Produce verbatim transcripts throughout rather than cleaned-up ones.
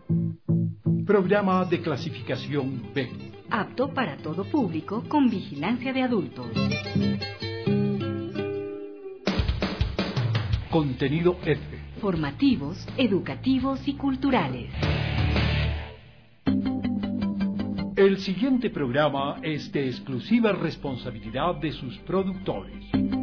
Programa de clasificación B. Apto para todo público con vigilancia de adultos. Contenido F. Formativos, educativos y culturales. El siguiente programa es de exclusiva responsabilidad de sus productores.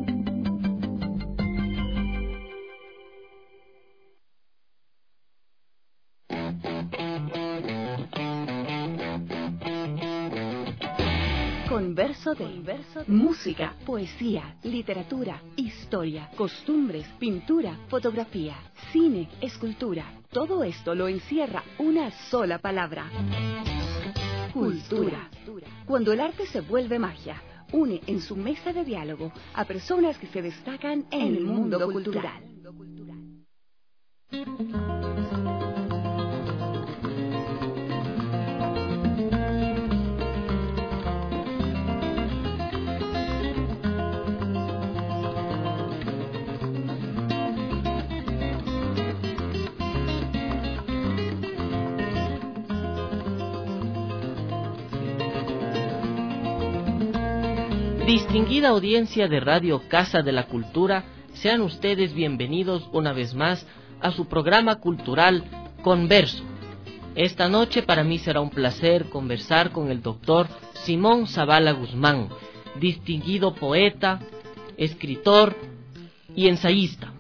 Converso de música, poesía, literatura, historia, costumbres, pintura, fotografía, cine, escultura. Todo esto lo encierra una sola palabra: cultura. Cuando el arte se vuelve magia, une en su mesa de diálogo a personas que se destacan en el mundo cultural. Distinguida audiencia de Radio Casa de la Cultura, sean ustedes bienvenidos una vez más a su programa cultural Converso. Esta noche para mí será un placer conversar con el doctor Simón Zavala Guzmán, distinguido poeta, escritor y ensayista.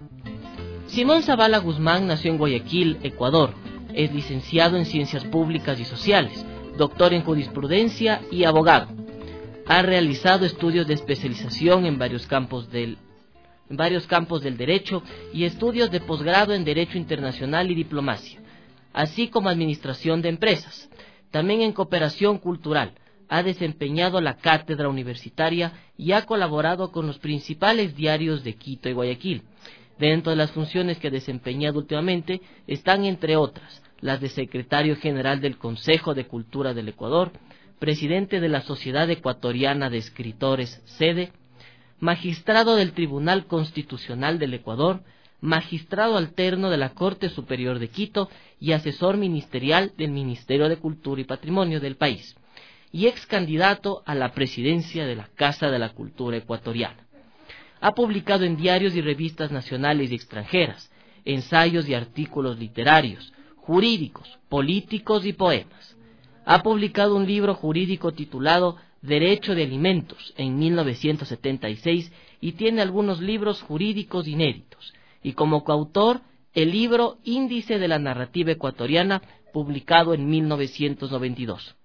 Simón Zavala Guzmán nació en Guayaquil, Ecuador. Es licenciado en Ciencias Públicas y Sociales, doctor en Jurisprudencia y abogado. Ha realizado estudios de especialización en varios campos del, en varios campos del derecho y estudios de posgrado en Derecho Internacional y Diplomacia, así como Administración de Empresas. También en Cooperación Cultural ha desempeñado la cátedra universitaria y ha colaborado con los principales diarios de Quito y Guayaquil. Dentro de las funciones que ha desempeñado últimamente están, entre otras, las de Secretario General del Consejo de Cultura del Ecuador, presidente de la Sociedad Ecuatoriana de Escritores, SEDE, magistrado del Tribunal Constitucional del Ecuador, magistrado alterno de la Corte Superior de Quito y asesor ministerial del Ministerio de Cultura y Patrimonio del país, y ex candidato a la presidencia de la Casa de la Cultura Ecuatoriana. Ha publicado en diarios y revistas nacionales y extranjeras ensayos y artículos literarios, jurídicos, políticos y poemas. Ha publicado un libro jurídico titulado Derecho de Alimentos en mil novecientos setenta y seis y tiene algunos libros jurídicos inéditos. Y como coautor, el libro Índice de la Narrativa Ecuatoriana, publicado en mil novecientos noventa y dos.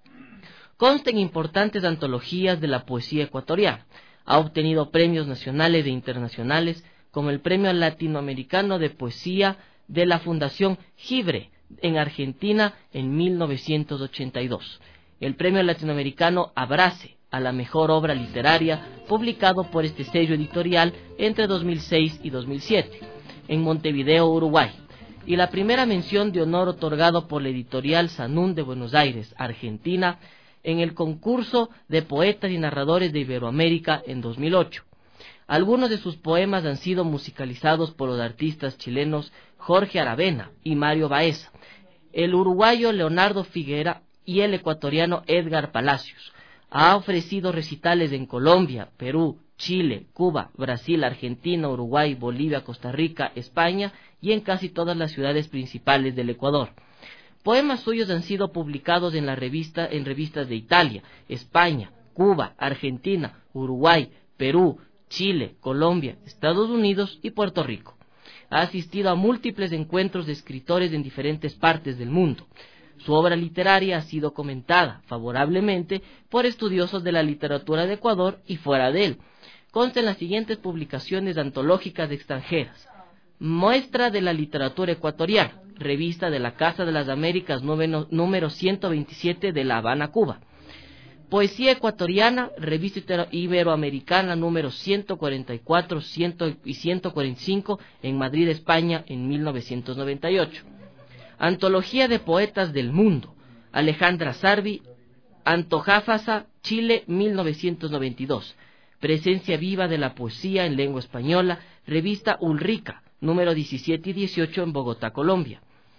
Consta en importantes antologías de la poesía ecuatoriana. Ha obtenido premios nacionales e internacionales, como el Premio Latinoamericano de Poesía de la Fundación Gibre, en Argentina en mil novecientos ochenta y dos, el Premio Latinoamericano Abrace a la Mejor Obra Literaria, publicado por este sello editorial entre dos mil seis y dos mil siete, en Montevideo, Uruguay, y la primera mención de honor otorgado por la editorial Sanún de Buenos Aires, Argentina, en el concurso de poetas y narradores de Iberoamérica en dos mil ocho. Algunos de sus poemas han sido musicalizados por los artistas chilenos Jorge Aravena y Mario Baeza, el uruguayo Leonardo Figuera y el ecuatoriano Edgar Palacios. Ha ofrecido recitales en Colombia, Perú, Chile, Cuba, Brasil, Argentina, Uruguay, Bolivia, Costa Rica, España y en casi todas las ciudades principales del Ecuador. Poemas suyos han sido publicados en la revista, en revistas de Italia, España, Cuba, Argentina, Uruguay, Perú, Chile, Colombia, Estados Unidos y Puerto Rico. Ha asistido a múltiples encuentros de escritores en diferentes partes del mundo. Su obra literaria ha sido comentada favorablemente por estudiosos de la literatura de Ecuador y fuera de él. Consta en las siguientes publicaciones antológicas extranjeras: Muestra de la Literatura Ecuatoriana, revista de la Casa de las Américas número ciento veintisiete de La Habana, Cuba. Poesía Ecuatoriana, revista Iberoamericana número ciento cuarenta y cuatro y ciento cuarenta y cinco en Madrid, España, en mil novecientos noventa y ocho. Antología de Poetas del Mundo, Alejandra Sarvi, Antofagasta, Chile, mil novecientos noventa y dos. Presencia viva de la poesía en lengua española, revista Ulrica, número diecisiete y dieciocho en Bogotá, Colombia.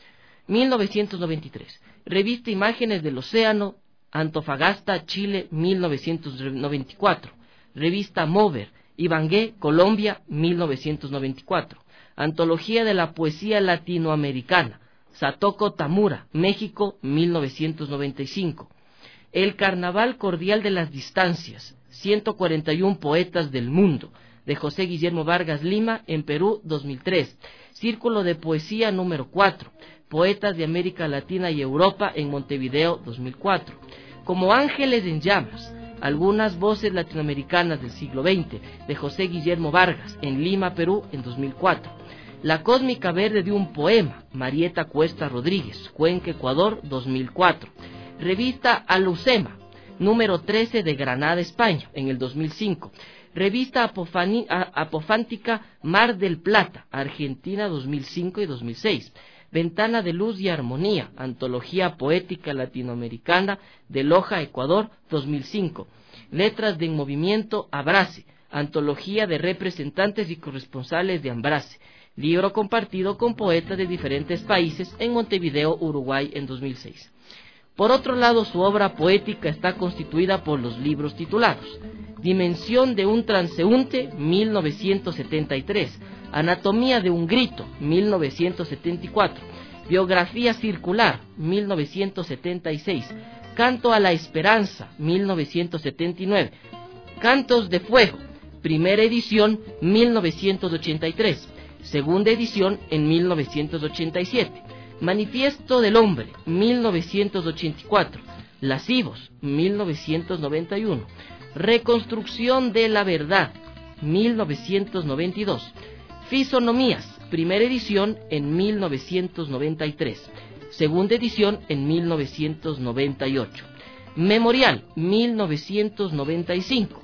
mil novecientos noventa y tres. Revista Imágenes del Océano, Antofagasta, Chile, mil novecientos noventa y cuatro. Revista Mover, Ibangué, Colombia, mil novecientos noventa y cuatro. Antología de la Poesía Latinoamericana, Satoko Tamura, México, mil novecientos noventa y cinco. El Carnaval Cordial de las Distancias, ciento cuarenta y uno Poetas del Mundo, de José Guillermo Vargas Lima, en Perú, dos mil tres. Círculo de Poesía número cuatro, Poetas de América Latina y Europa, en Montevideo, dos mil cuatro. Como Ángeles en Llamas, algunas voces latinoamericanas del siglo veinte, de José Guillermo Vargas, en Lima, Perú, en dos mil cuatro. La Cósmica Verde de un Poema, Marieta Cuesta Rodríguez, Cuenca, Ecuador, dos mil cuatro. Revista Alucema, número trece, de Granada, España, en el dos mil cinco. Revista Apofani, Apofántica Mar del Plata, Argentina, dos mil cinco y dos mil seis. Ventana de Luz y Armonía, Antología Poética Latinoamericana, de Loja, Ecuador, dos mil cinco. Letras de En Movimiento, Abrace, Antología de Representantes y Corresponsales de Ambrace, libro compartido con poetas de diferentes países, en Montevideo, Uruguay, en dos mil seis. Por otro lado, su obra poética está constituida por los libros titulados: Dimensión de un transeúnte, mil novecientos setenta y tres, Anatomía de un grito, mil novecientos setenta y cuatro, Biografía circular, mil novecientos setenta y seis, Canto a la Esperanza, mil novecientos setenta y nueve, Cantos de Fuego, primera edición, mil novecientos ochenta y tres, segunda edición en mil novecientos ochenta y siete, Manifiesto del Hombre, mil novecientos ochenta y cuatro, Lascivos, mil novecientos noventa y uno, Reconstrucción de la Verdad, mil novecientos noventa y dos, Fisonomías, primera edición en mil novecientos noventa y tres, segunda edición en mil novecientos noventa y ocho, Memorial, mil novecientos noventa y cinco,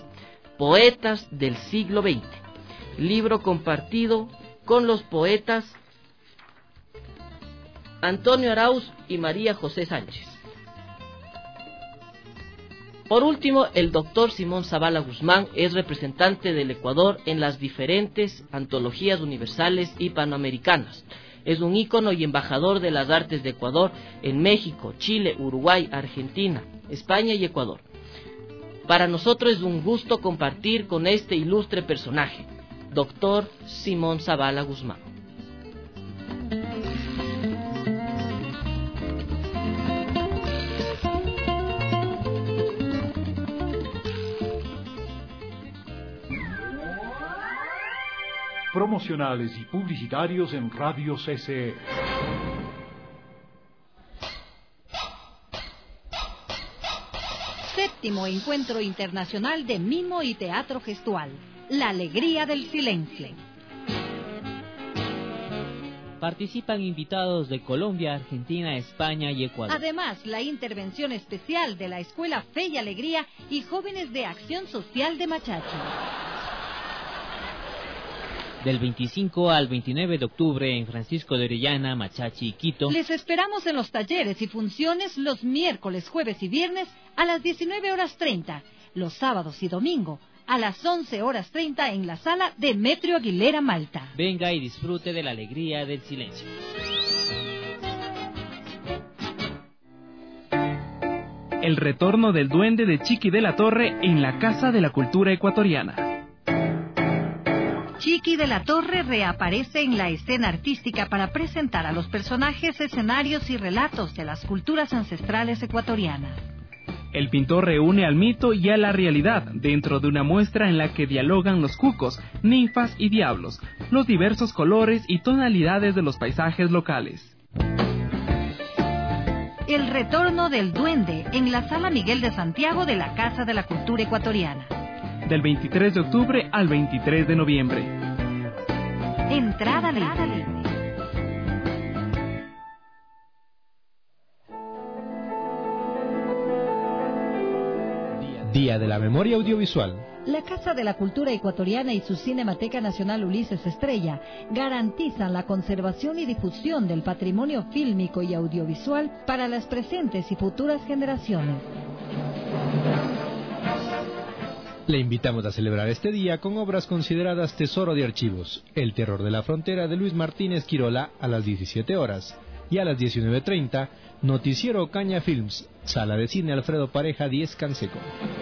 Poetas del siglo veinte, libro compartido con los poetas Antonio Arauz y María José Sánchez. Por último, el doctor Simón Zavala Guzmán es representante del Ecuador en las diferentes antologías universales y panamericanas. Es un ícono y embajador de las artes de Ecuador en México, Chile, Uruguay, Argentina, España y Ecuador. Para nosotros es un gusto compartir con este ilustre personaje, doctor Simón Zavala Guzmán. Promocionales y publicitarios en Radio C C E. Séptimo Encuentro Internacional de Mimo y Teatro Gestual. La alegría del silencio. Participan invitados de Colombia, Argentina, España y Ecuador. Además, la intervención especial de la Escuela Fe y Alegría y Jóvenes de Acción Social de Machachi. Del veinticinco al veintinueve de octubre en Francisco de Orellana, Machachi, Quito. Les esperamos en los talleres y funciones los miércoles, jueves y viernes a las diecinueve horas treinta, los sábados y domingo a las once horas treinta en la sala Demetrio Aguilera, Malta. Venga y disfrute de la alegría del silencio. El retorno del duende de Chiqui de la Torre en la Casa de la Cultura Ecuatoriana. Chiqui de la Torre reaparece en la escena artística para presentar a los personajes, escenarios y relatos de las culturas ancestrales ecuatorianas. El pintor reúne al mito y a la realidad dentro de una muestra en la que dialogan los cucos, ninfas y diablos, los diversos colores y tonalidades de los paisajes locales. El retorno del duende en la Sala Miguel de Santiago de la Casa de la Cultura Ecuatoriana. Del veintitrés de octubre al veintitrés de noviembre. Entrada libre. Día de la Memoria Audiovisual. La Casa de la Cultura Ecuatoriana y su Cinemateca Nacional Ulises Estrella garantizan la conservación y difusión del patrimonio fílmico y audiovisual para las presentes y futuras generaciones. Le invitamos a celebrar este día con obras consideradas tesoro de archivos. El terror de la frontera de Luis Martínez Quirola a las diecisiete horas. y a las diecinueve treinta, Noticiero Caña Films, Sala de Cine Alfredo Pareja diez Canseco.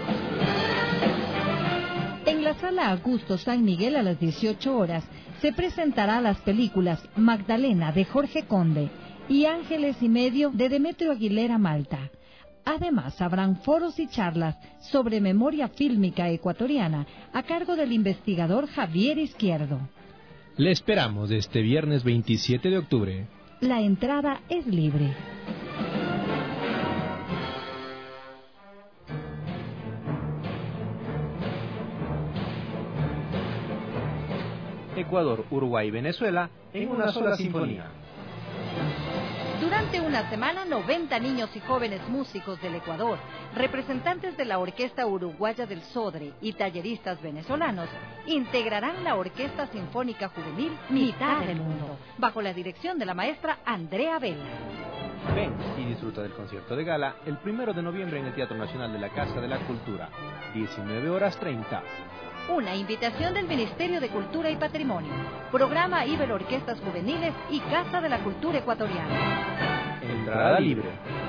En la Sala Augusto San Miguel a las dieciocho horas se presentará las películas Magdalena de Jorge Conde y Ángeles y Medio de Demetrio Aguilera Malta. Además, habrán foros y charlas sobre memoria fílmica ecuatoriana a cargo del investigador Javier Izquierdo. Le esperamos este viernes veintisiete de octubre. La entrada es libre. Ecuador, Uruguay y Venezuela en una sola sinfonía. Durante una semana, noventa niños y jóvenes músicos del Ecuador, representantes de la Orquesta Uruguaya del Sodre y talleristas venezolanos, integrarán la Orquesta Sinfónica Juvenil Mitad del Mundo, bajo la dirección de la maestra Andrea Vela. Ven y disfruta del concierto de gala el primero de noviembre en el Teatro Nacional de la Casa de la Cultura, diecinueve horas treinta. Una invitación del Ministerio de Cultura y Patrimonio, Programa Iber Orquestas Juveniles y Casa de la Cultura Ecuatoriana. Entrada libre.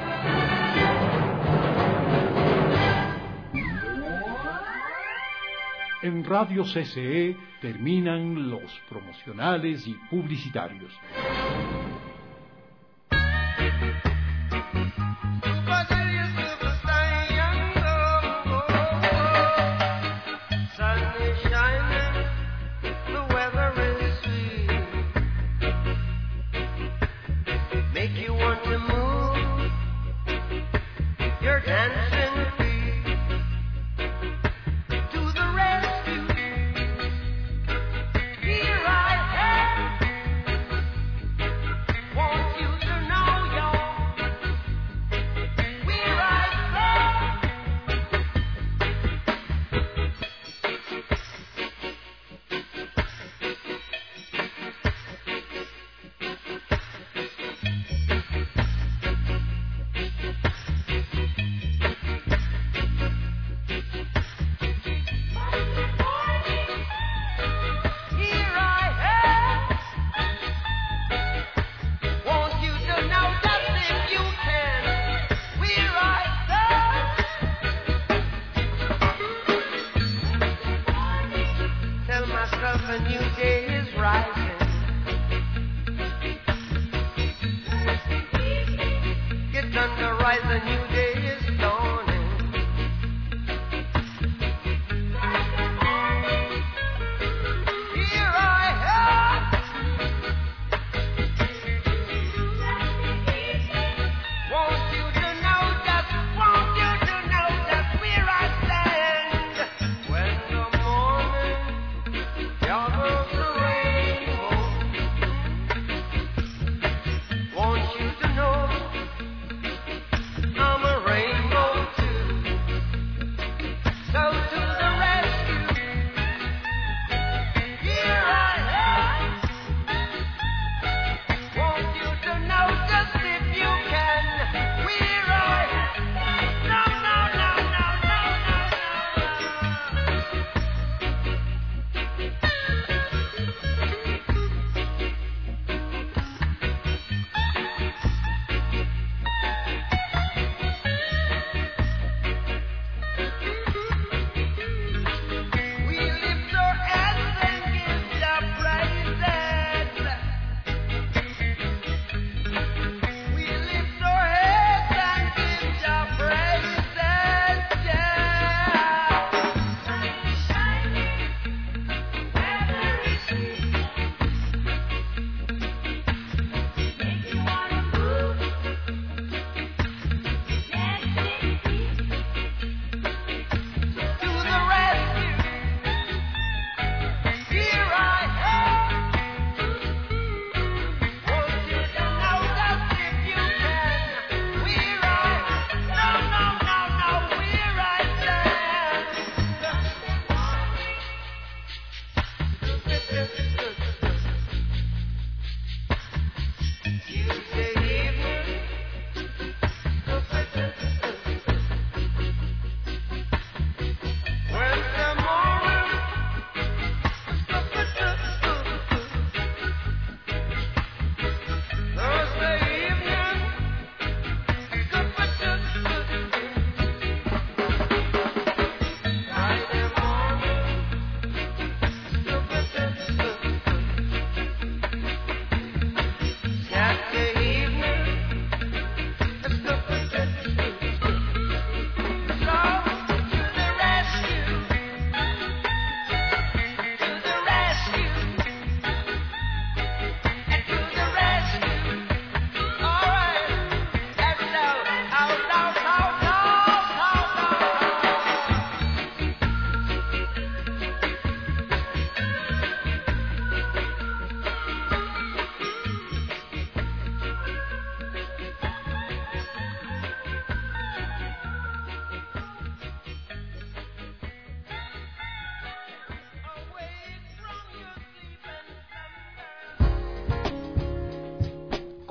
En Radio C C E terminan los promocionales y publicitarios.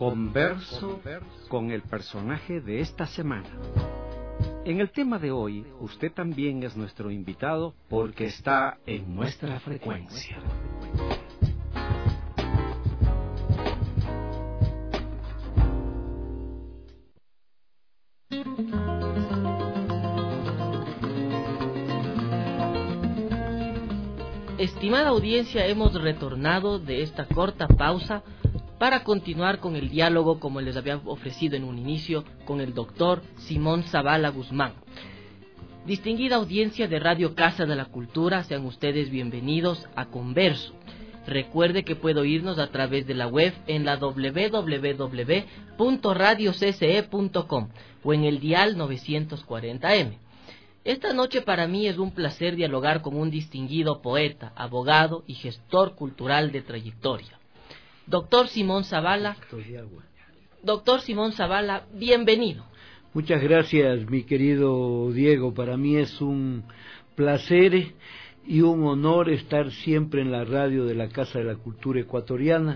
Converso con el personaje de esta semana. En el tema de hoy, usted también es nuestro invitado porque está en nuestra frecuencia. Estimada audiencia, hemos retornado de esta corta pausa para continuar con el diálogo, como les había ofrecido en un inicio, con el doctor Simón Zavala Guzmán. Distinguida audiencia de Radio Casa de la Cultura, sean ustedes bienvenidos a Converso. Recuerde que puede oírnos a través de la web en la doble u doble u doble u punto radio c c e punto com o en el dial novecientos cuarenta eme. Esta noche para mí es un placer dialogar con un distinguido poeta, abogado y gestor cultural de trayectoria. Doctor Simón Zavala, doctor Simón Zavala, bienvenido. Muchas gracias, mi querido Diego. Para mí es un placer y un honor estar siempre en la radio de la Casa de la Cultura Ecuatoriana,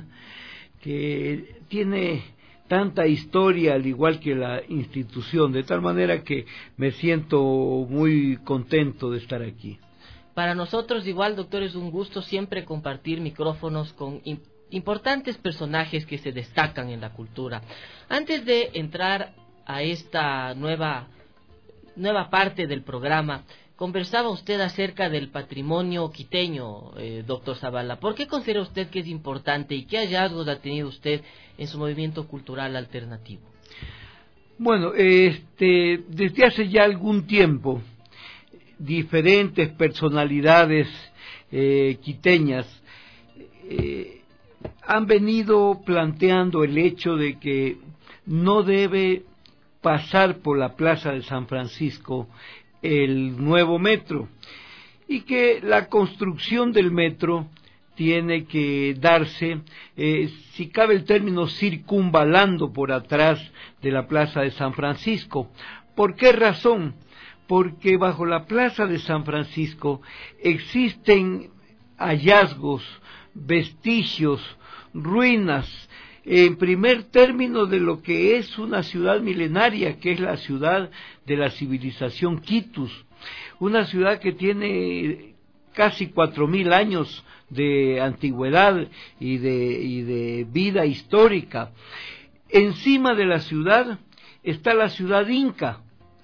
que tiene tanta historia al igual que la institución, de tal manera que me siento muy contento de estar aquí. Para nosotros igual, doctor, es un gusto siempre compartir micrófonos con importantes personajes que se destacan en la cultura. Antes de entrar a esta nueva, nueva parte del programa, conversaba usted acerca del patrimonio quiteño, eh, doctor Zavala. ¿Por qué considera usted que es importante y qué hallazgos ha tenido usted en su movimiento cultural alternativo? Bueno, este, desde hace ya algún tiempo, diferentes personalidades eh, quiteñas eh, han venido planteando el hecho de que no debe pasar por la Plaza de San Francisco el nuevo metro y que la construcción del metro tiene que darse, eh, si cabe el término, circunvalando por atrás de la Plaza de San Francisco. ¿Por qué razón? Porque bajo la Plaza de San Francisco existen hallazgos, vestigios, ruinas, en primer término de lo que es una ciudad milenaria, que es la ciudad de la civilización Quitus, una ciudad que tiene casi cuatro mil años de antigüedad y de, y de vida histórica. Encima de la ciudad está la ciudad inca,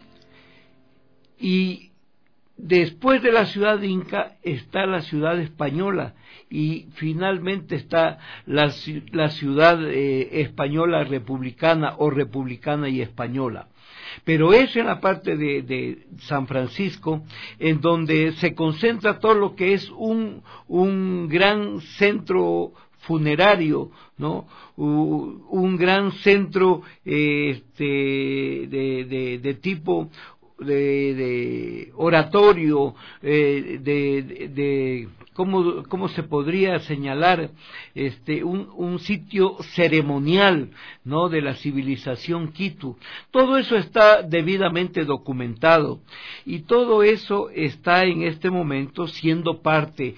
y después de la ciudad inca está la ciudad española, y finalmente está la, la ciudad eh, española republicana o republicana y española. Pero es en la parte de, de San Francisco en donde se concentra todo lo que es un, un gran centro funerario, ¿no? Un, un gran centro eh, este, de, de, de tipo de, de oratorio, eh, de, de, de ¿Cómo, cómo se podría señalar este un, un sitio ceremonial, ¿no?, de la civilización Quitu? Todo eso está debidamente documentado y todo eso está en este momento siendo parte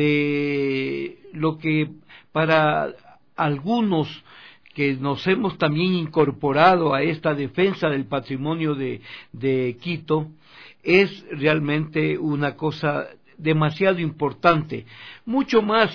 de lo que para algunos que nos hemos también incorporado a esta defensa del patrimonio de, de Quito es realmente una cosa demasiado importante, mucho más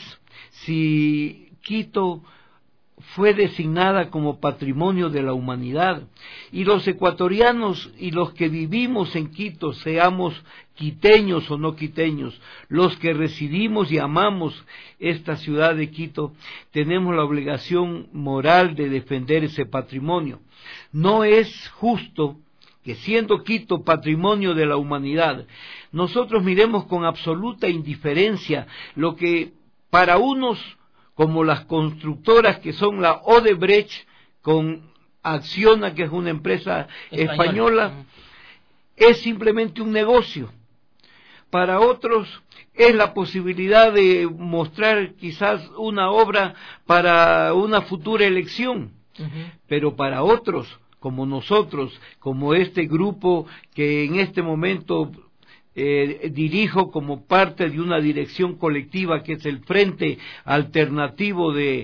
si Quito fue designada como patrimonio de la humanidad y los ecuatorianos y los que vivimos en Quito, seamos quiteños o no quiteños, los que residimos y amamos esta ciudad de Quito, tenemos la obligación moral de defender ese patrimonio. No es justo que siendo Quito patrimonio de la humanidad, nosotros miremos con absoluta indiferencia lo que para unos, como las constructoras que son la Odebrecht, con Acciona, que es una empresa española, española es simplemente un negocio. Para otros es la posibilidad de mostrar quizás una obra para una futura elección, uh-huh. Pero para otros, como nosotros, como este grupo que en este momento eh, dirijo como parte de una dirección colectiva que es el Frente Alternativo de,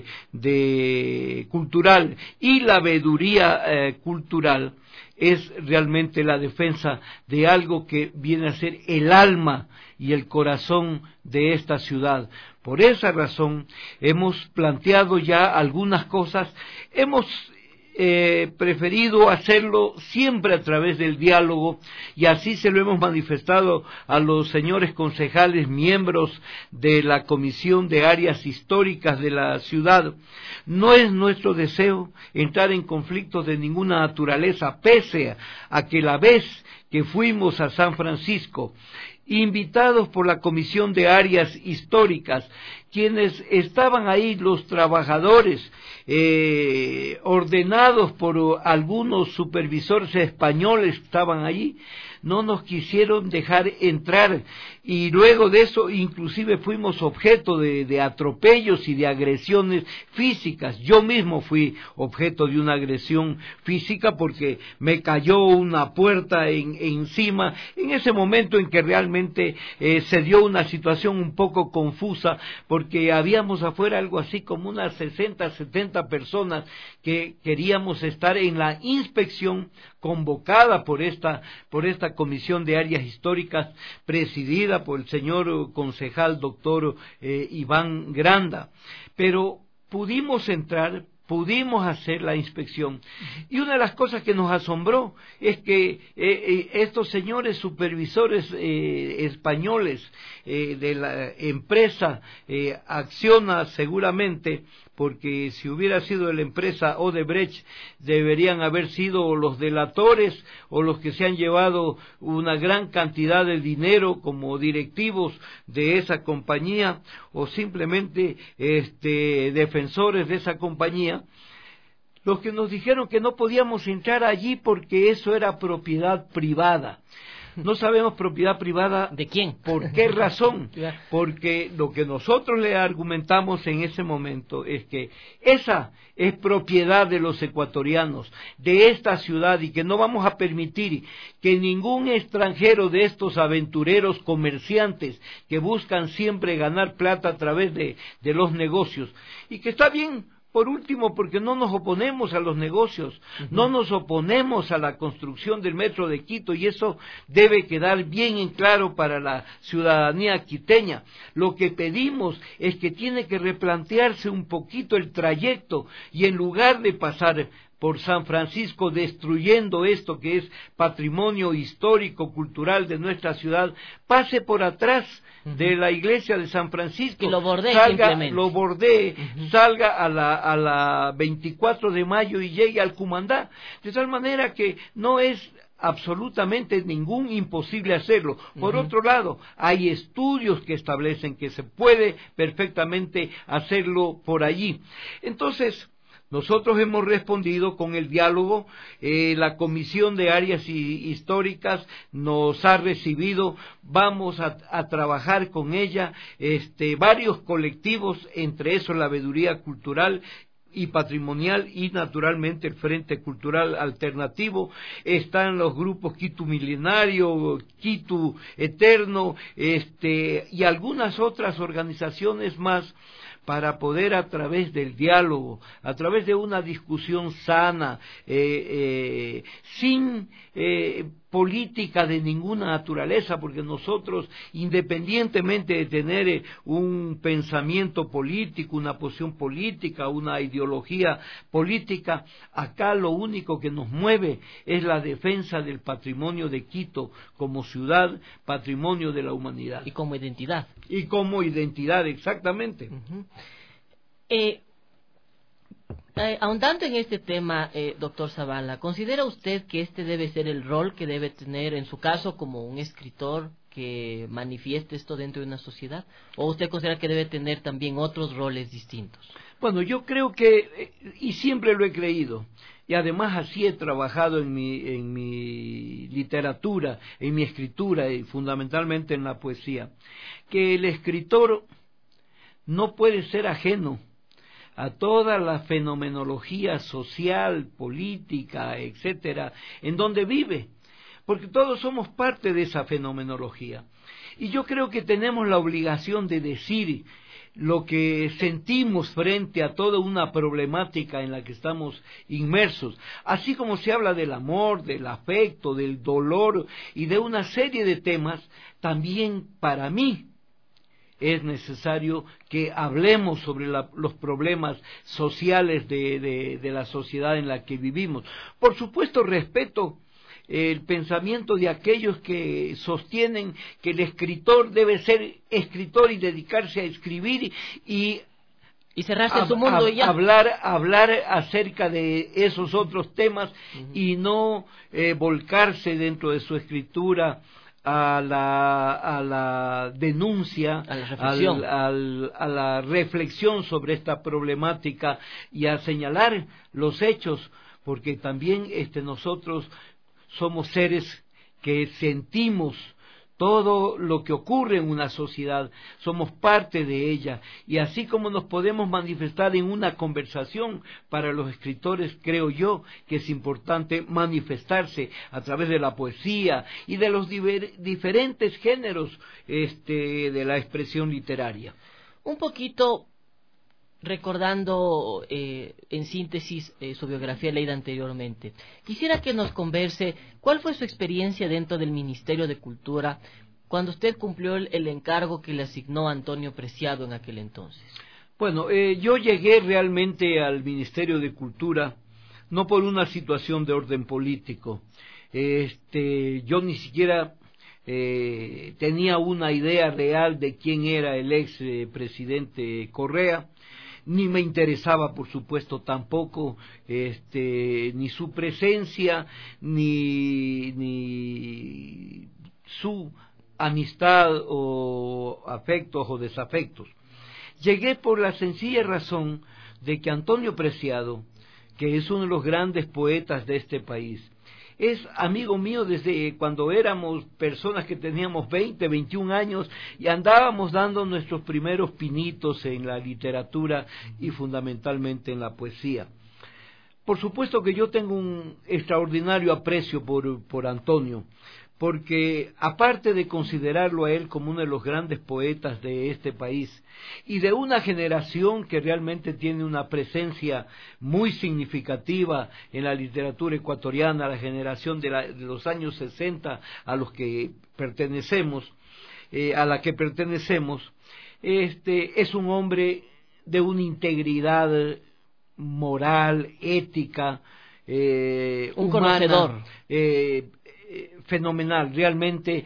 de Cultural y la Veeduría eh, Cultural, es realmente la defensa de algo que viene a ser el alma y el corazón de esta ciudad. Por esa razón hemos planteado ya algunas cosas, hemos eh, preferido hacerlo siempre a través del diálogo, y así se lo hemos manifestado a los señores concejales, miembros de la Comisión de Áreas Históricas de la ciudad. No es nuestro deseo entrar en conflictos de ninguna naturaleza, pese a que la vez que fuimos a San Francisco, invitados por la Comisión de Áreas Históricas, quienes estaban ahí, los trabajadores, eh, ordenados por algunos supervisores españoles que estaban allí, no nos quisieron dejar entrar, y luego de eso inclusive fuimos objeto de, de atropellos y de agresiones físicas. Yo mismo fui objeto de una agresión física porque me cayó una puerta en, encima en ese momento en que realmente eh, se dio una situación un poco confusa, porque habíamos afuera algo así como unas sesenta, setenta personas que queríamos estar en la inspección convocada por esta, por esta Comisión de Áreas Históricas, presidida por el señor concejal doctor eh, Iván Granda. Pero pudimos entrar, pudimos hacer la inspección, y una de las cosas que nos asombró es que eh, eh, estos señores supervisores eh, españoles eh, de la empresa eh, Acciona, seguramente, porque si hubiera sido de la empresa Odebrecht, deberían haber sido los delatores o los que se han llevado una gran cantidad de dinero como directivos de esa compañía, o simplemente este, defensores de esa compañía, los que nos dijeron que no podíamos entrar allí porque eso era propiedad privada. No sabemos propiedad privada de quién, por qué razón, porque lo que nosotros le argumentamos en ese momento es que esa es propiedad de los ecuatorianos, de esta ciudad, y que no vamos a permitir que ningún extranjero de estos aventureros comerciantes que buscan siempre ganar plata a través de, de los negocios, y que está bien. Por último, porque no nos oponemos a los negocios, uh-huh. no nos oponemos a la construcción del metro de Quito, y eso debe quedar bien en claro para la ciudadanía quiteña. Lo que pedimos es que tiene que replantearse un poquito el trayecto, y en lugar de pasar por San Francisco destruyendo esto que es patrimonio histórico, cultural de nuestra ciudad, pase por atrás de la iglesia de San Francisco, que lo bordee, salga, simplemente. lo bordee, uh-huh. salga a la, a la veinticuatro de mayo y llegue al Cumandá, de tal manera que no es absolutamente ningún imposible hacerlo. Por uh-huh. otro lado, hay estudios que establecen que se puede perfectamente hacerlo por allí. Entonces, nosotros hemos respondido con el diálogo. Eh, la Comisión de Áreas Históricas nos ha recibido, vamos a, a trabajar con ella, este, varios colectivos, entre esos la Veeduría Cultural y Patrimonial, y naturalmente el Frente Cultural Alternativo. Están los grupos Quito Milenario, Quito Eterno, este, y algunas otras organizaciones más, para poder, a través del diálogo, a través de una discusión sana, eh, eh, sin eh, política de ninguna naturaleza, porque nosotros, independientemente de tener eh, un pensamiento político, una posición política, una ideología política, acá lo único que nos mueve es la defensa del patrimonio de Quito como ciudad, patrimonio de la humanidad. Y como identidad. Y como identidad, exactamente. Uh-huh. Eh, eh, ahondando en este tema, eh, doctor Zavala, ¿considera usted que este debe ser el rol que debe tener, en su caso, como un escritor que manifieste esto dentro de una sociedad? ¿O usted considera que debe tener también otros roles distintos? Bueno, yo creo que, y siempre lo he creído, y además así he trabajado en mi, en mi literatura, en mi escritura y fundamentalmente en la poesía, que el escritor no puede ser ajeno a toda la fenomenología social, política, etcétera, en donde vive, porque todos somos parte de esa fenomenología. Y yo creo que tenemos la obligación de decir lo que sentimos frente a toda una problemática en la que estamos inmersos, así como se habla del amor, del afecto, del dolor y de una serie de temas. También para mí es necesario que hablemos sobre la, los problemas sociales de, de, de la sociedad en la que vivimos. Por supuesto, respeto el pensamiento de aquellos que sostienen que el escritor debe ser escritor y dedicarse a escribir y y cerrarse en su mundo y ya. Hablar, hablar acerca de esos otros temas uh-huh. y no eh, volcarse dentro de su escritura a la, a la denuncia, a la reflexión. Al, al, a la reflexión sobre esta problemática y a señalar los hechos, porque también este, nosotros somos seres que sentimos todo lo que ocurre en una sociedad, somos parte de ella, y así como nos podemos manifestar en una conversación, para los escritores creo yo que es importante manifestarse a través de la poesía y de los diver, diferentes géneros este, de la expresión literaria. Un poquito recordando eh, en síntesis eh, su biografía leída anteriormente, quisiera que nos converse cuál fue su experiencia dentro del Ministerio de Cultura cuando usted cumplió el, el encargo que le asignó Antonio Preciado en aquel entonces. Bueno, eh, yo llegué realmente al Ministerio de Cultura no por una situación de orden político. Este, yo ni siquiera eh, tenía una idea real de quién era el ex eh, presidente Correa, ni me interesaba, por supuesto, tampoco este, ni su presencia, ni, ni su amistad o afectos o desafectos. Llegué por la sencilla razón de que Antonio Preciado, que es uno de los grandes poetas de este país, es amigo mío desde cuando éramos personas que teníamos veinte, veintiún años y andábamos dando nuestros primeros pinitos en la literatura y fundamentalmente en la poesía. Por supuesto que yo tengo un extraordinario aprecio por, por Antonio, porque aparte de considerarlo a él como uno de los grandes poetas de este país y de una generación que realmente tiene una presencia muy significativa en la literatura ecuatoriana, la generación de, la, de los años sesenta a los que pertenecemos, eh, a la que pertenecemos, este es un hombre de una integridad moral, ética, eh, un humana, conocedor. Eh, fenomenal, realmente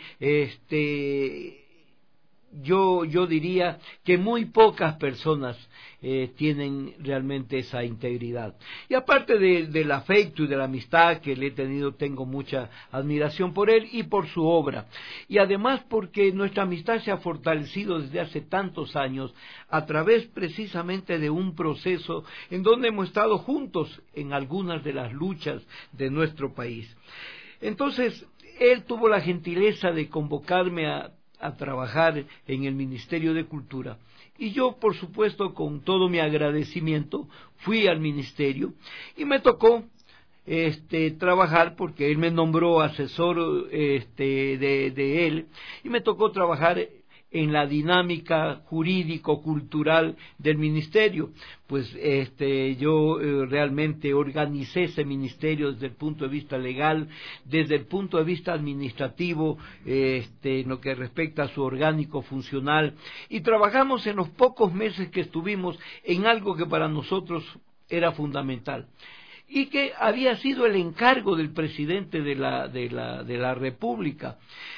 este yo yo diría que muy pocas personas eh, tienen realmente esa integridad. Y aparte de, del afecto y de la amistad que le he tenido, tengo mucha admiración por él y por su obra. Y además porque nuestra amistad se ha fortalecido desde hace tantos años a través precisamente de un proceso en donde hemos estado juntos en algunas de las luchas de nuestro país. Entonces, él tuvo la gentileza de convocarme a, a trabajar en el Ministerio de Cultura. Y yo, por supuesto, con todo mi agradecimiento, fui al ministerio y me tocó este, trabajar, porque él me nombró asesor este, de, de él, y me tocó trabajar en la dinámica jurídico-cultural del ministerio. Pues este yo eh, realmente organicé ese ministerio desde el punto de vista legal, desde el punto de vista administrativo, este, en lo que respecta a su orgánico funcional, y trabajamos en los pocos meses que estuvimos en algo que para nosotros era fundamental y que había sido el encargo del presidente de la de la de la República,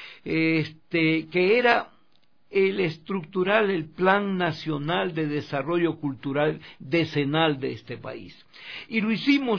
este que era el estructurar el Plan Nacional de Desarrollo Cultural decenal de este país. Y lo hicimos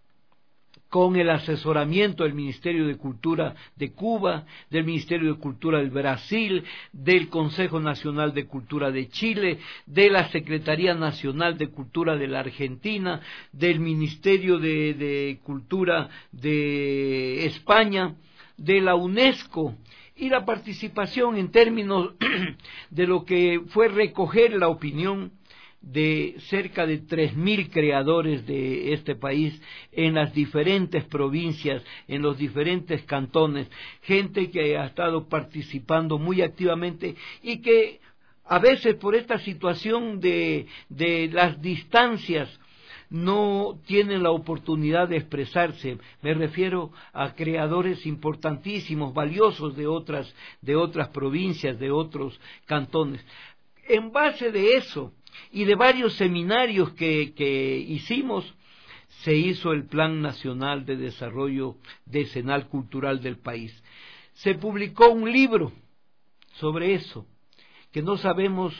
con el asesoramiento del Ministerio de Cultura de Cuba, del Ministerio de Cultura del Brasil, del Consejo Nacional de Cultura de Chile, de la Secretaría Nacional de Cultura de la Argentina, del Ministerio de, de Cultura de España, de la UNESCO, y la participación en términos de lo que fue recoger la opinión de cerca de tres mil creadores de este país en las diferentes provincias, en los diferentes cantones, gente que ha estado participando muy activamente y que a veces por esta situación de, de las distancias no tienen la oportunidad de expresarse. Me refiero a creadores importantísimos, valiosos de otras, de otras provincias, de otros cantones. En base de eso y de varios seminarios que, que hicimos, se hizo el Plan Nacional de Desarrollo Decenal Cultural del país. Se publicó un libro sobre eso, que no sabemos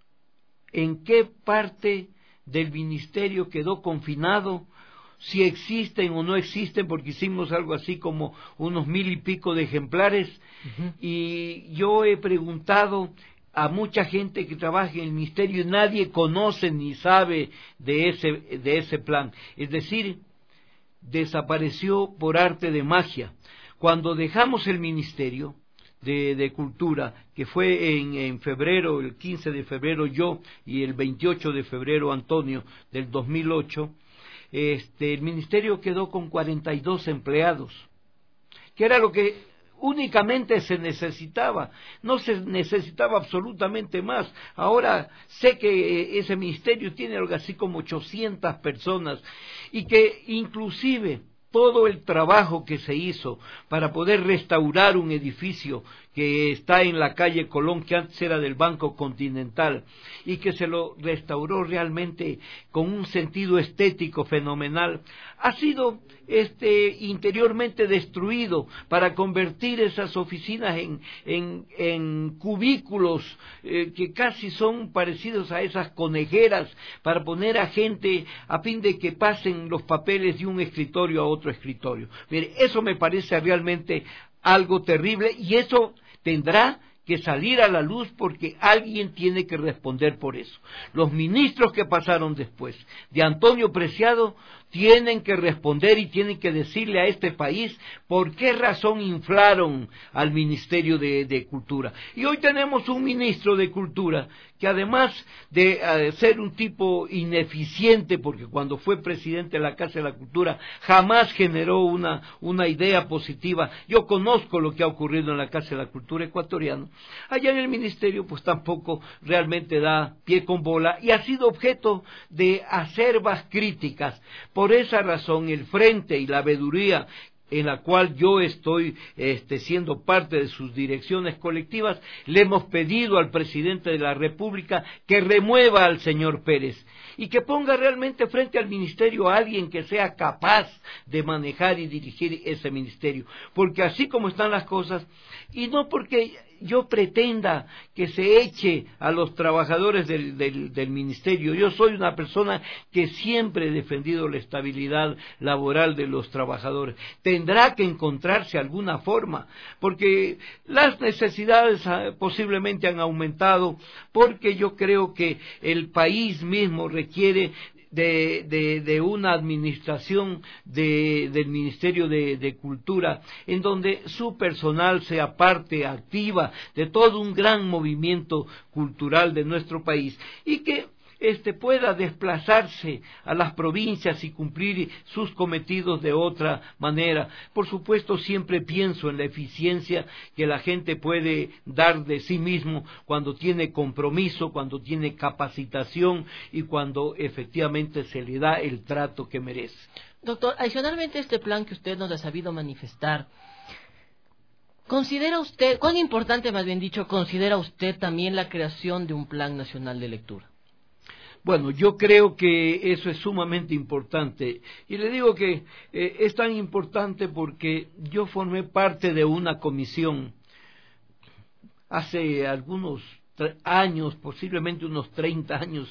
en qué parte del ministerio quedó confinado, si existen o no existen, porque hicimos algo así como unos mil y pico de ejemplares, uh-huh. Y yo he preguntado a mucha gente que trabaja en el ministerio y nadie conoce ni sabe de ese, de ese plan. Es decir, desapareció por arte de magia. Cuando dejamos el ministerio de, de Cultura, que fue en, en febrero, el quince de febrero yo y el veintiocho de febrero Antonio del dos mil ocho, este, el ministerio quedó con cuarenta y dos empleados, que era lo que únicamente se necesitaba, no se necesitaba absolutamente más. Ahora sé que ese ministerio tiene algo así como ochocientas personas y que inclusive todo el trabajo que se hizo para poder restaurar un edificio que está en la calle Colón, que antes era del Banco Continental, y que se lo restauró realmente con un sentido estético fenomenal, ha sido este interiormente destruido para convertir esas oficinas en, en, en cubículos eh, que casi son parecidos a esas conejeras, para poner a gente a fin de que pasen los papeles de un escritorio a otro escritorio. Mire, eso me parece realmente algo terrible, y eso tendrá que salir a la luz porque alguien tiene que responder por eso. Los ministros que pasaron después de Antonio Preciado tienen que responder y tienen que decirle a este país por qué razón inflaron al Ministerio de, de Cultura. Y hoy tenemos un ministro de Cultura que, además de uh, ser un tipo ineficiente, porque cuando fue presidente de la Casa de la Cultura jamás generó una, una idea positiva. Yo conozco lo que ha ocurrido en la Casa de la Cultura ecuatoriana. Allá en el ministerio pues tampoco realmente da pie con bola y ha sido objeto de acerbas críticas. Por esa razón, el Frente y la Veeduría, en la cual yo estoy este, siendo parte de sus direcciones colectivas, le hemos pedido al presidente de la República que remueva al señor Pérez y que ponga realmente frente al ministerio a alguien que sea capaz de manejar y dirigir ese ministerio. Porque así como están las cosas, y no porque yo pretenda que se eche a los trabajadores del, del, del ministerio. Yo soy una persona que siempre he defendido la estabilidad laboral de los trabajadores. Tendrá que encontrarse alguna forma, porque las necesidades posiblemente han aumentado, porque yo creo que el país mismo requiere De, de, de una administración de, del Ministerio de, de Cultura, en donde su personal sea parte activa de todo un gran movimiento cultural de nuestro país y que este pueda desplazarse a las provincias y cumplir sus cometidos de otra manera. Por supuesto, siempre pienso en la eficiencia que la gente puede dar de sí mismo cuando tiene compromiso, cuando tiene capacitación y cuando efectivamente se le da el trato que merece. Doctor, adicionalmente a este plan que usted nos ha sabido manifestar, ¿considera usted, cuán importante, más bien dicho, considera usted también la creación de un Plan Nacional de Lectura? Bueno, yo creo que eso es sumamente importante. Y le digo que eh, es tan importante porque yo formé parte de una comisión hace algunos años, posiblemente unos treinta años,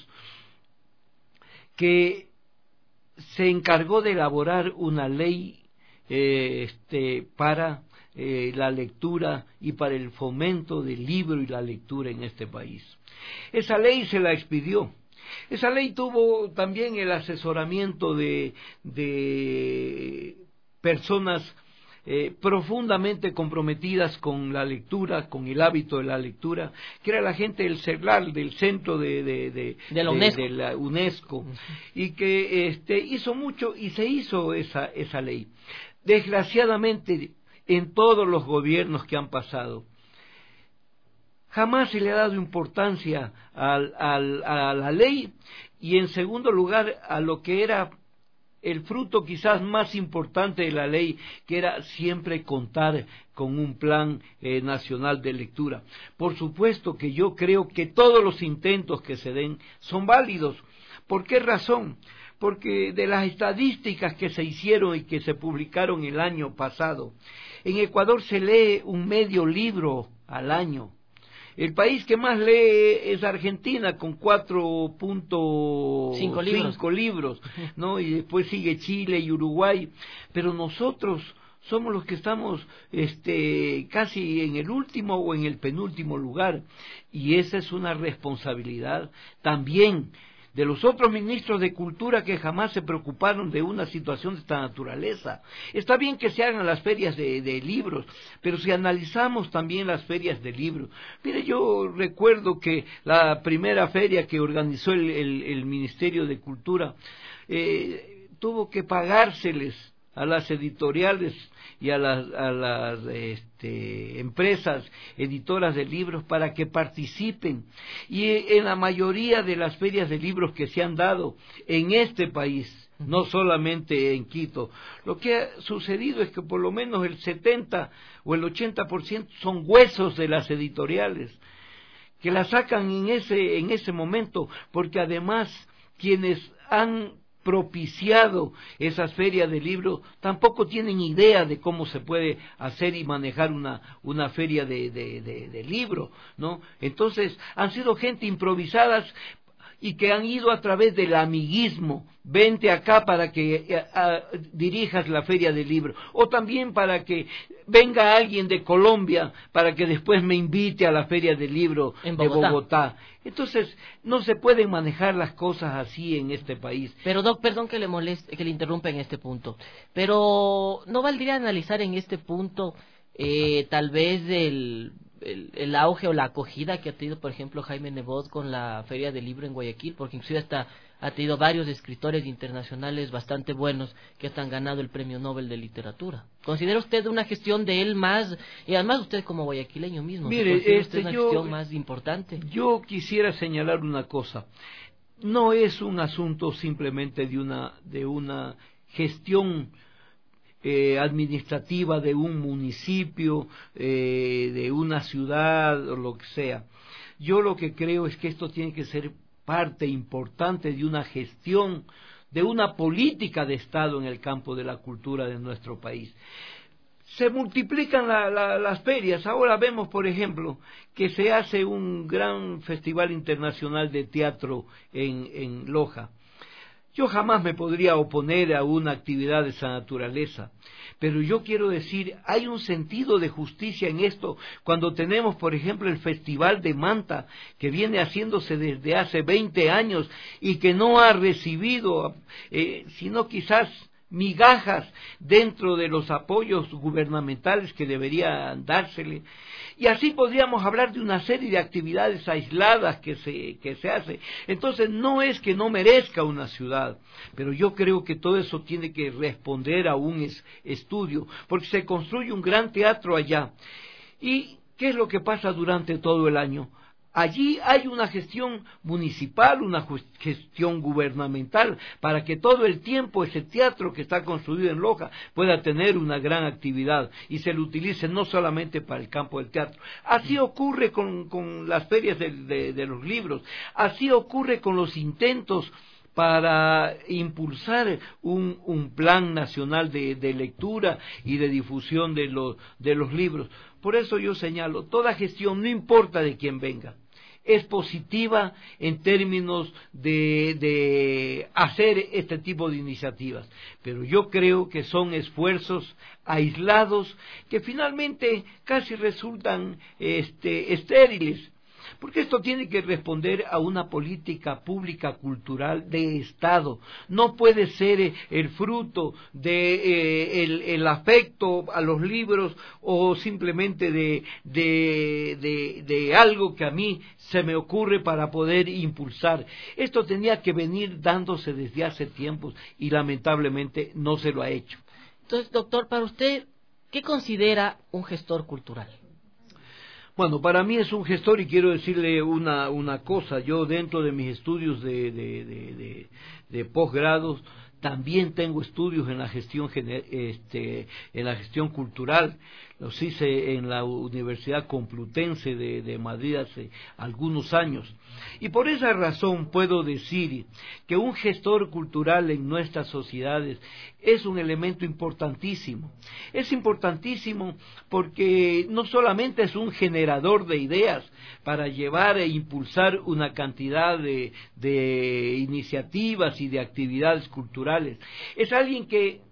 que se encargó de elaborar una ley eh, este, para eh, la lectura y para el fomento del libro y la lectura en este país. Esa ley se la expidió. Esa ley tuvo también el asesoramiento de, de personas eh, profundamente comprometidas con la lectura, con el hábito de la lectura, que era la gente del CERLAL, del centro de, de, de, de, la, UNESCO. de, de la UNESCO, uh-huh. y que este, hizo mucho y se hizo esa, esa ley. Desgraciadamente, en todos los gobiernos que han pasado, jamás se le ha dado importancia al, al, a la ley, y en segundo lugar a lo que era el fruto quizás más importante de la ley, que era siempre contar con un plan eh, nacional de lectura. Por supuesto que yo creo que todos los intentos que se den son válidos. ¿Por qué razón? Porque de las estadísticas que se hicieron y que se publicaron el año pasado, en Ecuador se lee un medio libro al año. El país que más lee es Argentina, con cuatro punto cinco libros, libros, ¿no? Y después sigue Chile y Uruguay. Pero nosotros somos los que estamos este, casi en el último o en el penúltimo lugar. Y esa es una responsabilidad también de los otros ministros de Cultura, que jamás se preocuparon de una situación de esta naturaleza. Está bien que se hagan las ferias de, de libros, pero si analizamos también las ferias de libros, mire, yo recuerdo que la primera feria que organizó el, el, el Ministerio de Cultura, eh, tuvo que pagárseles a las editoriales y a las, a las este, empresas editoras de libros para que participen. Y en la mayoría de las ferias de libros que se han dado en este país, no solamente en Quito, lo que ha sucedido es que por lo menos el setenta o el ochenta por ciento son huesos de las editoriales, que la sacan en ese, en ese momento, porque además quienes han propiciado esas ferias de libros tampoco tienen idea de cómo se puede hacer y manejar una una feria de, de, de, de libros, ¿no? Entonces han sido gente improvisadas y que han ido a través del amiguismo. Vente acá para que a, a, dirijas la feria del libro, o también para que venga alguien de Colombia para que después me invite a la feria del libro de Bogotá. Entonces no se pueden manejar las cosas así en este país. Pero Doc, perdón que le moleste, que le interrumpa en este punto, pero ¿no valdría analizar en este punto eh, tal vez el El, el auge o la acogida que ha tenido, por ejemplo, Jaime Nebot con la Feria del Libro en Guayaquil? Porque inclusive hasta ha tenido varios escritores internacionales bastante buenos que hasta han ganado el Premio Nobel de Literatura. ¿Considera usted una gestión de él más, y además usted como guayaquileño mismo, mire, ¿considera este, usted una yo, gestión más importante? Yo quisiera señalar una cosa. No es un asunto simplemente de una, de una gestión Eh, administrativa de un municipio, eh, de una ciudad o lo que sea. Yo lo que creo es que esto tiene que ser parte importante de una gestión, de una política de Estado en el campo de la cultura de nuestro país. Se multiplican la, la, las ferias. Ahora vemos, por ejemplo, que se hace un gran festival internacional de teatro en, en Loja. Yo jamás me podría oponer a una actividad de esa naturaleza, pero yo quiero decir, hay un sentido de justicia en esto cuando tenemos, por ejemplo, el Festival de Manta, que viene haciéndose desde hace veinte años y que no ha recibido, eh, sino quizás migajas dentro de los apoyos gubernamentales que deberían dársele. Y así podríamos hablar de una serie de actividades aisladas que se, que se hace. Entonces no es que no merezca una ciudad, pero yo creo que todo eso tiene que responder a un es, estudio, porque se construye un gran teatro allá. ¿Y qué es lo que pasa durante todo el año? Allí hay una gestión municipal, una gestión gubernamental, para que todo el tiempo ese teatro que está construido en Loja pueda tener una gran actividad y se lo utilice no solamente para el campo del teatro. Así ocurre con, con las ferias de, de, de los libros, así ocurre con los intentos para impulsar un, un plan nacional de, de lectura y de difusión de los, de los libros. Por eso yo señalo, toda gestión, no importa de quién venga, es positiva en términos de, de hacer este tipo de iniciativas. Pero yo creo que son esfuerzos aislados que finalmente casi resultan este, estériles. porque esto tiene que responder a una política pública cultural de Estado. No puede ser el fruto de eh, el, el afecto a los libros o simplemente de, de, de, de algo que a mí se me ocurre para poder impulsar. Esto tenía que venir dándose desde hace tiempos y lamentablemente no se lo ha hecho. Entonces, doctor, para usted, ¿qué considera un gestor cultural? Bueno, para mí es un gestor y quiero decirle una, una cosa. Yo dentro de mis estudios de, de, de, de, de posgrados también tengo estudios en la gestión este, en la gestión cultural. Los hice en la Universidad Complutense de, de Madrid hace algunos años. Y por esa razón puedo decir que un gestor cultural en nuestras sociedades es un elemento importantísimo. Es importantísimo porque no solamente es un generador de ideas para llevar e impulsar una cantidad de, de iniciativas y de actividades culturales. Es alguien que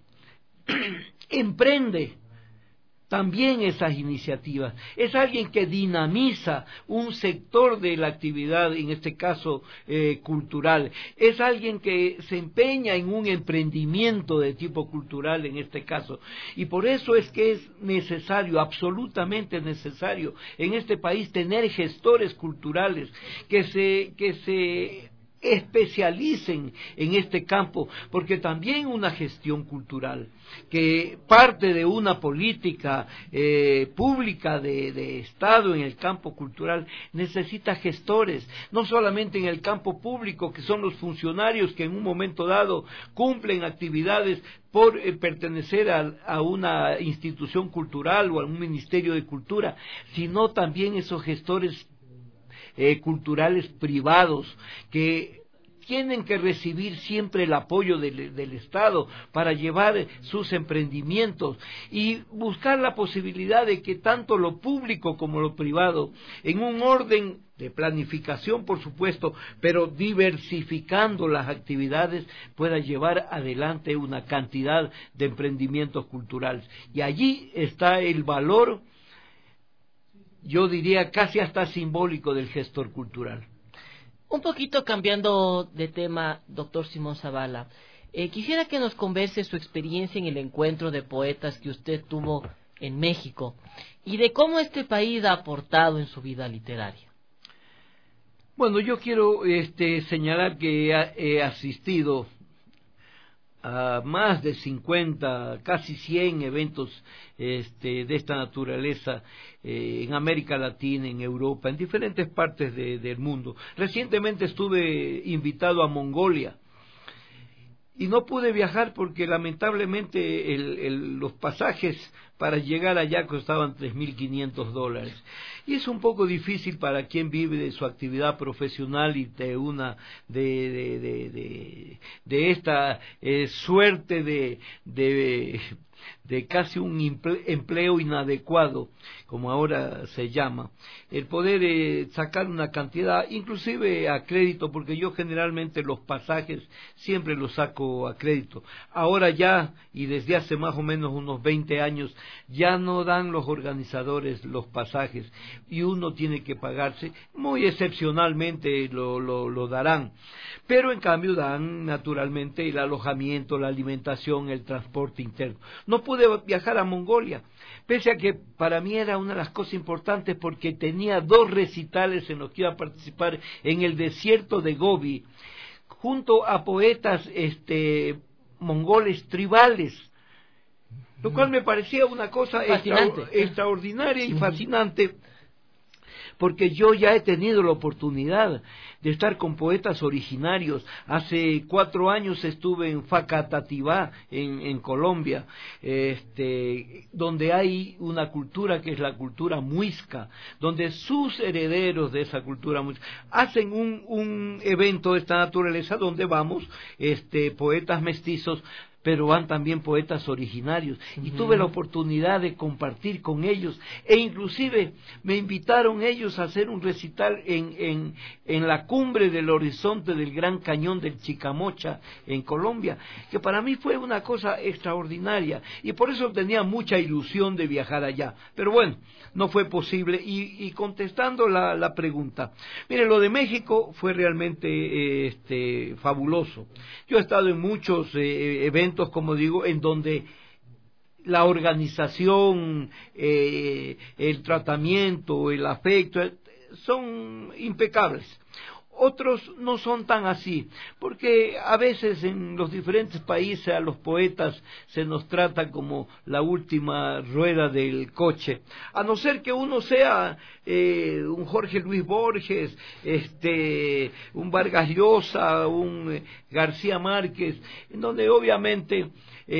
emprende también esas iniciativas. Es alguien que dinamiza un sector de la actividad, en este caso eh, cultural. Es alguien que se empeña en un emprendimiento de tipo cultural, en este caso. Y por eso es que es necesario, absolutamente necesario, en este país tener gestores culturales que se, que se especialicen en este campo, porque también una gestión cultural que parte de una política eh, pública de, de Estado en el campo cultural necesita gestores, no solamente en el campo público, que son los funcionarios que en un momento dado cumplen actividades por eh, pertenecer a, a una institución cultural o a un ministerio de cultura, sino también esos gestores Eh, culturales privados que tienen que recibir siempre el apoyo del, del Estado para llevar sus emprendimientos y buscar la posibilidad de que tanto lo público como lo privado, en un orden de planificación, por supuesto, pero diversificando las actividades, pueda llevar adelante una cantidad de emprendimientos culturales. Y allí está el valor, yo diría casi hasta simbólico, del gestor cultural. Un poquito cambiando de tema, doctor Simón Zavala, eh, quisiera que nos converse su experiencia en el encuentro de poetas que usted tuvo en México y de cómo este país ha aportado en su vida literaria. Bueno, yo quiero este, señalar que he asistido a más de cincuenta, casi cien eventos este, de esta naturaleza eh, en América Latina, en Europa, en diferentes partes de, del mundo. Recientemente estuve invitado a Mongolia y no pude viajar porque lamentablemente el, el, los pasajes para llegar allá costaban tres mil quinientos dólares. Y es un poco difícil para quien vive de su actividad profesional y de una de, de, de, de, de esta eh, suerte de, de, de casi un empleo inadecuado, como ahora se llama, el poder eh, sacar una cantidad, inclusive a crédito, porque yo generalmente los pasajes siempre los saco a crédito. Ahora ya, y desde hace más o menos unos veinte años, ya no dan los organizadores los pasajes y uno tiene que pagarse, muy excepcionalmente lo, lo, lo darán, pero en cambio dan naturalmente el alojamiento, la alimentación, el transporte interno. No pude viajar a Mongolia, pese a que para mí era una de las cosas importantes porque tenía dos recitales en los que iba a participar en el desierto de Gobi, junto a poetas este, mongoles tribales, lo cual me parecía una cosa extra, extraordinaria y fascinante, porque yo ya he tenido la oportunidad de estar con poetas originarios. Hace cuatro años estuve en Facatativá, en, en Colombia, este, donde hay una cultura que es la cultura muisca, donde sus herederos de esa cultura muisca hacen un, un evento de esta naturaleza donde vamos, este, poetas mestizos, pero van también poetas originarios, uh-huh. y tuve la oportunidad de compartir con ellos, e inclusive me invitaron ellos a hacer un recital en, en, en la cumbre del horizonte del Gran Cañón del Chicamocha, en Colombia, que para mí fue una cosa extraordinaria, y por eso tenía mucha ilusión de viajar allá, pero bueno, no fue posible. Y, y contestando la, la pregunta, mire, lo de México fue realmente eh, este, fabuloso. Yo he estado en muchos eh, eventos, como digo, en donde la organización, eh, el tratamiento, el afecto, son impecables. Otros no son tan así, porque a veces en los diferentes países a los poetas se nos trata como la última rueda del coche, a no ser que uno sea eh, un Jorge Luis Borges, este, un Vargas Llosa, un eh, García Márquez, en donde obviamente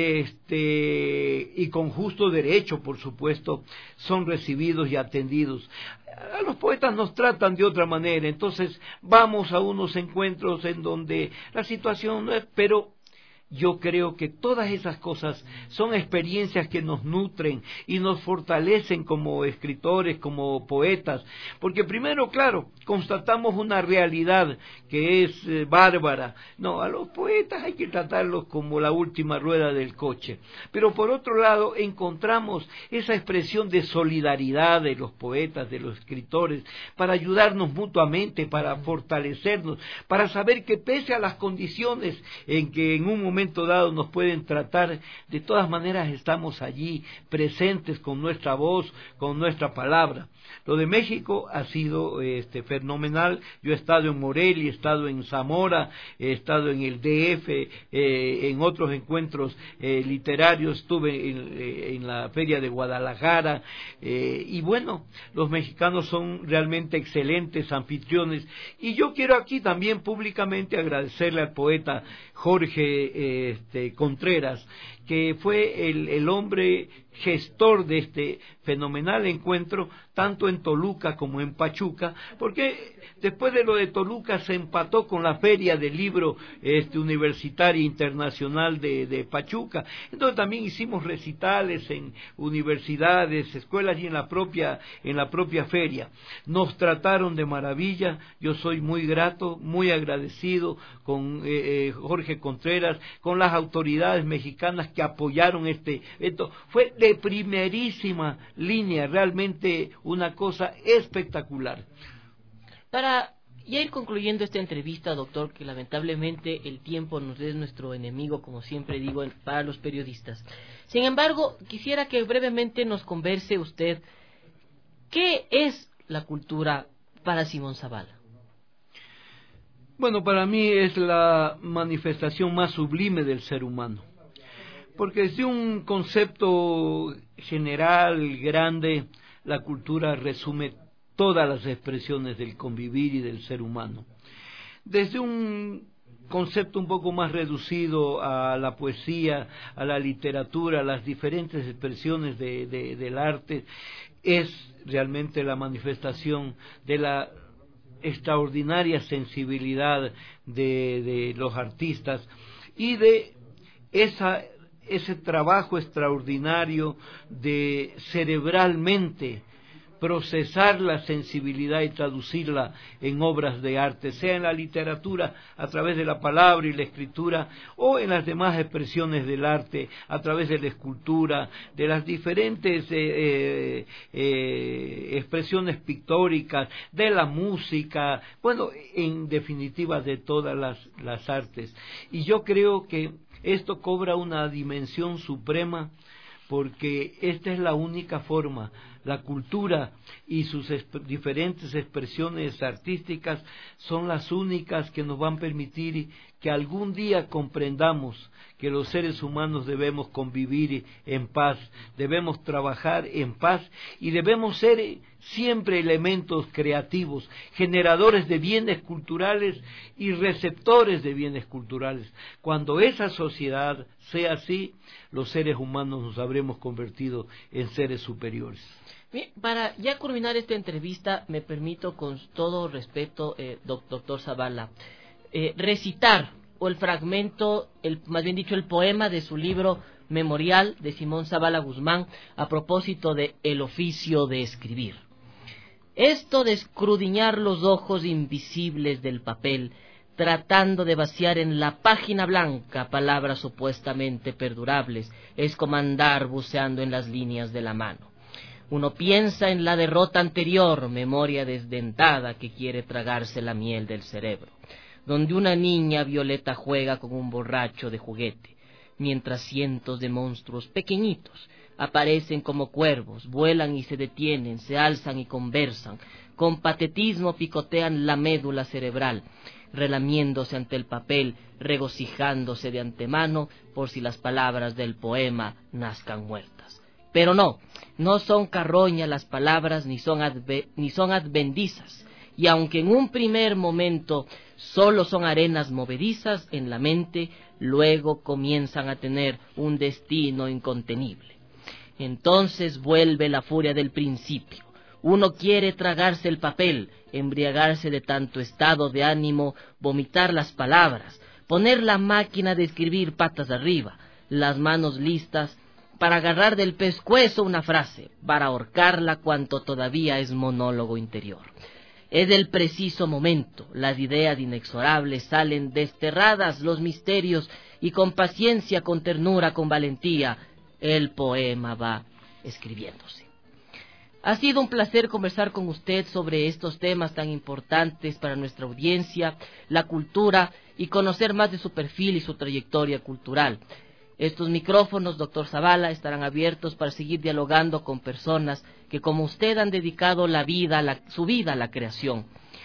este y con justo derecho, por supuesto, son recibidos y atendidos. A los poetas nos tratan de otra manera, entonces vamos a unos encuentros en donde la situación no es, pero yo creo que todas esas cosas son experiencias que nos nutren y nos fortalecen como escritores, como poetas, porque primero, claro, constatamos una realidad que es eh, bárbara. No, a los poetas hay que tratarlos como la última rueda del coche, pero por otro lado encontramos esa expresión de solidaridad de los poetas, de los escritores, para ayudarnos mutuamente, para fortalecernos, para saber que pese a las condiciones en que en un momento dado nos pueden tratar, de todas maneras estamos allí presentes con nuestra voz, con nuestra palabra. Lo de México ha sido este, fenomenal. Yo he estado en Morelia, he estado en Zamora, he estado en el D F, eh, en otros encuentros eh, literarios, estuve en, eh, en la Feria de Guadalajara, eh, y bueno, los mexicanos son realmente excelentes anfitriones, y yo quiero aquí también públicamente agradecerle al poeta Jorge eh, este, Contreras, que fue el, el hombre gestor de este fenomenal encuentro, tanto en Toluca como en Pachuca, porque después de lo de Toluca se empató con la Feria del Libro este, Universitaria Internacional de, de Pachuca. Entonces también hicimos recitales en universidades, escuelas y en la propia, en la propia feria. Nos trataron de maravilla, yo soy muy grato, muy agradecido con eh, eh, Jorge Contreras, con las autoridades mexicanas que apoyaron este evento. Fue de primerísima línea, realmente una cosa espectacular. Para ya ir concluyendo esta entrevista, doctor, que lamentablemente el tiempo nos es nuestro enemigo, como siempre digo, para los periodistas. Sin embargo, quisiera que brevemente nos converse usted, ¿qué es la cultura para Simón Zavala? Bueno, para mí es la manifestación más sublime del ser humano, porque desde un concepto general, grande, la cultura resume todas las expresiones del convivir y del ser humano. Desde un concepto un poco más reducido a la poesía, a la literatura, a las diferentes expresiones de, de, del arte, es realmente la manifestación de la extraordinaria sensibilidad de, de los artistas y de esa, ese trabajo extraordinario de cerebralmente procesar la sensibilidad y traducirla en obras de arte, sea en la literatura a través de la palabra y la escritura, o en las demás expresiones del arte a través de la escultura, de las diferentes eh, eh, eh, expresiones pictóricas, de la música, bueno, en definitiva de todas las, las artes. Y yo creo que esto cobra una dimensión suprema, porque esta es la única forma. La cultura y sus exp- diferentes expresiones artísticas son las únicas que nos van a permitir que algún día comprendamos que los seres humanos debemos convivir en paz, debemos trabajar en paz y debemos ser siempre elementos creativos, generadores de bienes culturales y receptores de bienes culturales. Cuando esa sociedad sea así, los seres humanos nos habremos convertido en seres superiores. Bien, para ya culminar esta entrevista, me permito con todo respeto, eh, doctor Zavala, eh, recitar o el fragmento, el, más bien dicho, el poema de su libro Memorial de Simón Zavala Guzmán a propósito de el oficio de escribir. Esto de escudriñar los ojos invisibles del papel, tratando de vaciar en la página blanca palabras supuestamente perdurables, es como andar buceando en las líneas de la mano. Uno piensa en la derrota anterior, memoria desdentada que quiere tragarse la miel del cerebro, donde una niña violeta juega con un borracho de juguete, mientras cientos de monstruos pequeñitos aparecen como cuervos, vuelan y se detienen, se alzan y conversan, con patetismo picotean la médula cerebral, relamiéndose ante el papel, regocijándose de antemano por si las palabras del poema nazcan muertas. Pero no, no son carroña las palabras, ni son, adve, ni son advendizas, y aunque en un primer momento solo son arenas movedizas en la mente, luego comienzan a tener un destino incontenible. Entonces vuelve la furia del principio. Uno quiere tragarse el papel, embriagarse de tanto estado de ánimo, vomitar las palabras, poner la máquina de escribir patas arriba, las manos listas para agarrar del pescuezo una frase, para ahorcarla cuanto todavía es monólogo interior. Es el preciso momento, las ideas inexorables salen desterradas, los misterios, y con paciencia, con ternura, con valentía, el poema va escribiéndose. Ha sido un placer conversar con usted sobre estos temas tan importantes para nuestra audiencia, la cultura, y conocer más de su perfil y su trayectoria cultural. Estos micrófonos, doctor Zavala, estarán abiertos para seguir dialogando con personas que, como usted, han dedicado la vida, la, su vida a la creación.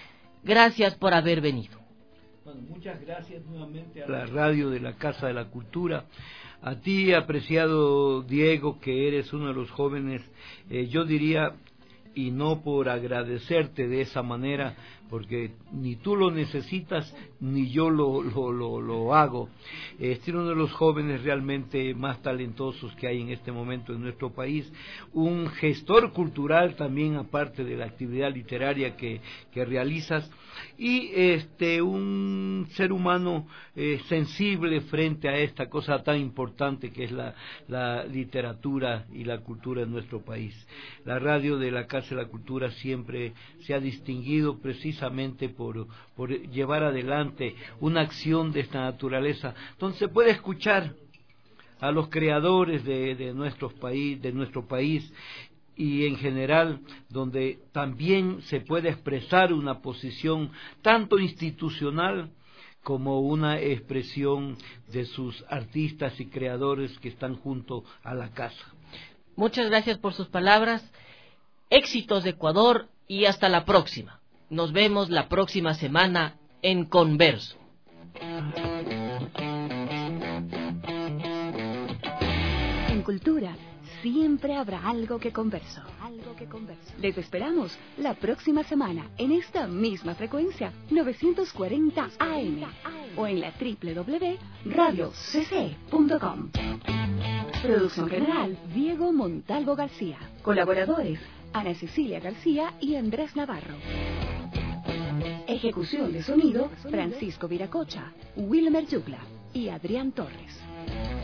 Gracias por haber venido. Bueno, muchas gracias nuevamente a la radio de la Casa de la Cultura. A ti, apreciado Diego, que eres uno de los jóvenes, eh, yo diría, y no por agradecerte de esa manera, porque ni tú lo necesitas, ni yo lo, lo, lo, lo hago. Este es uno de los jóvenes realmente más talentosos que hay en este momento en nuestro país, un gestor cultural también, aparte de la actividad literaria que, que realizas, y este un ser humano eh, sensible frente a esta cosa tan importante que es la, la literatura y la cultura en nuestro país. La radio de la Casa de la Cultura siempre se ha distinguido precisamente por, por llevar adelante una acción de esta naturaleza, donde se puede escuchar a los creadores de, de, nuestros país, de nuestro país, y en general donde también se puede expresar una posición tanto institucional como una expresión de sus artistas y creadores que están junto a la casa. Muchas gracias por sus palabras, éxitos de Ecuador y hasta la próxima. Nos vemos la próxima semana en Converso. En Cultura siempre habrá algo que converso. Algo que converso. Les esperamos la próxima semana en esta misma frecuencia, novecientos cuarenta A M, o en la doble u doble u doble u punto radio c c punto com. Producción general, Diego Montalvo García. Colaboradores, Ana Cecilia García y Andrés Navarro. Ejecución de sonido, Francisco Viracocha, Wilmer Yugla y Adrián Torres.